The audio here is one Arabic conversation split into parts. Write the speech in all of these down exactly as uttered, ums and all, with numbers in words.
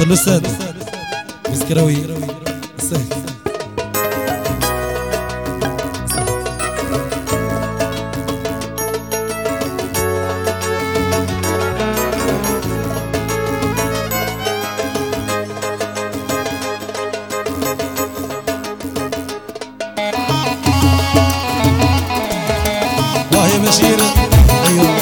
الاستاذ مسكراوي سهل. الله يا بشير ايوه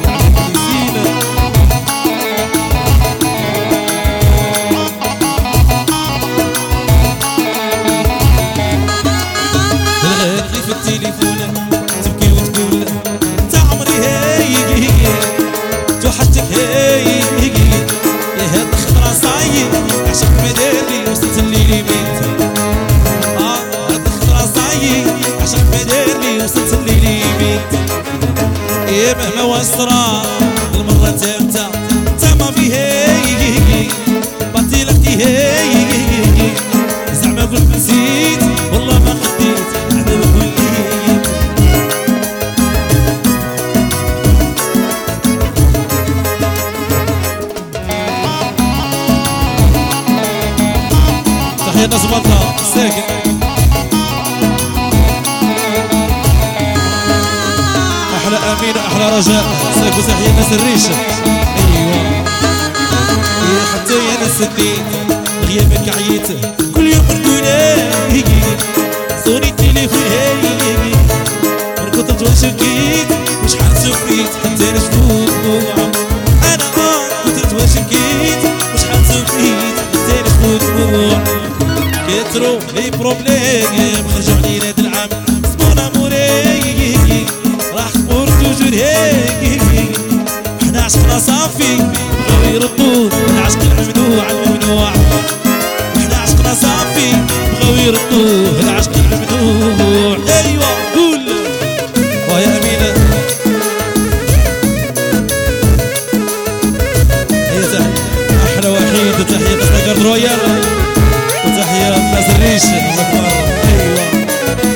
مهما وصرا المرة تمتا تما فيه بطيل اختي زعما قلت نسيت والله ما خديت على وليت. تحية ناس بلطة ساكن احلى امين احلى رجاء ساكو تحية ناس الريشه. ايوا يا حتى يا ناس الدين غيابك عييت كل يوم نقول صوني التليفون هاي من كتر واش بكيت وشحال سفيت حتى انا شفوت انا اه كتر واش بكيت وشحال سفيت حتى انا شفوت كترو لي بروبليم خرجوا علينا هاد العام سمونا موري راح تمر توجور هيك احنا عشقنا صافي بغاو يردوا العشق الممنوع الممنوع احنا عشقنا صافي بغاو يردوا العشق الممنوع. ايوا قول ويا امينه هي تحيه احلى وحيد تحيه ناس كارد رويال وتحيه ناس الريش. ايوا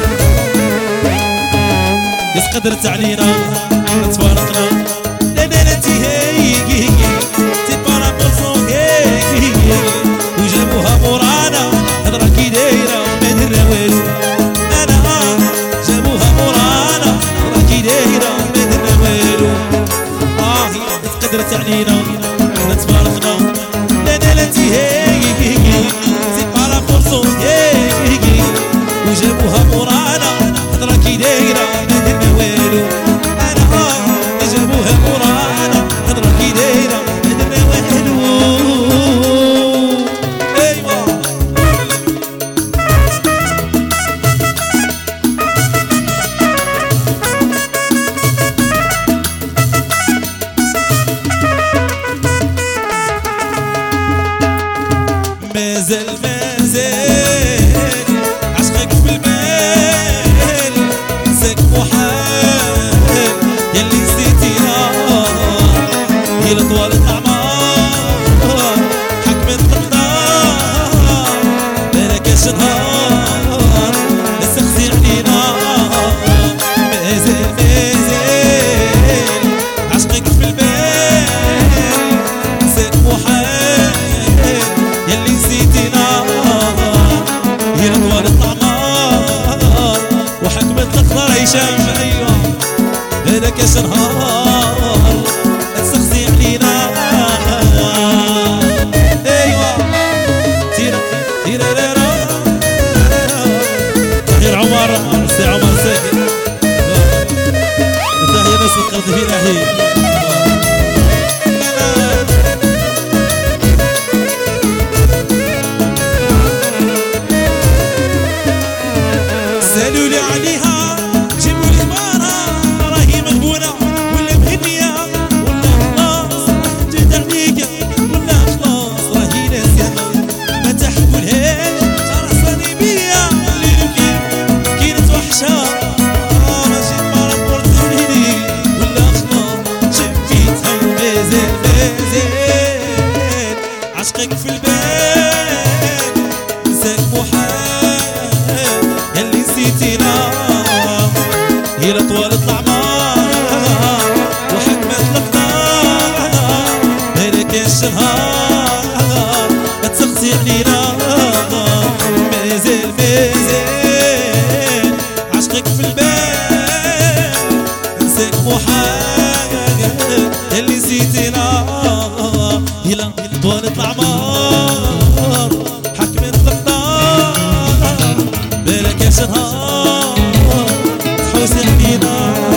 قدرت علينا تفارقنا لا لا لا تي هي تي بارا بوزون هي وجابوها مورانا هضره كي دايره ما درنا والو انا جابوها مورانا هضره كي دايره ما درنا والو. اه قدرت علينا احنا تفارقنا لا لا لا تي هي تي بارا بوزون هي وجابوها مورانا هضره كي دايره ما درنا والو انا جابوها مورانا هضره كي دايره ما درنا والو. ايوا مازال مازال عشقك في البال نساك محال ياللي نسيتيها هي لطوال الأعمار حكمت الأقدار مالكاش نهار نسخزي علينا مازال مازال عشقك في البال نساك محال ياللي نسيتينا هي لطوال الأعمار وحكمت الأقدار هشام. ايوا مالكاش نهار تسخزي علينا. ايوا تيرا تيرا رارا تحية عمر سي عمر ساكن تحية ناس القلب في ناحية. سالولي عليها جيبولي زمارة راهي مغبونة ولا مهنية ولا خلاص جيت عليك ولا خلاص راهي ناسية ما تحكولهاش خرصاني بيا اللي نبكي كي نتوحشها ماشي مرة بورتوليني ولا خلاص شفتيتها مازال مازال عشقك في البال نساك محال ياللي نسيتينا هي لطوال الأعمار وحكمت الأقدار مالكاش نهار اللي نسيتينا يلا طولة العمر حكمت القدر بالك يا شهر تحوسي علينا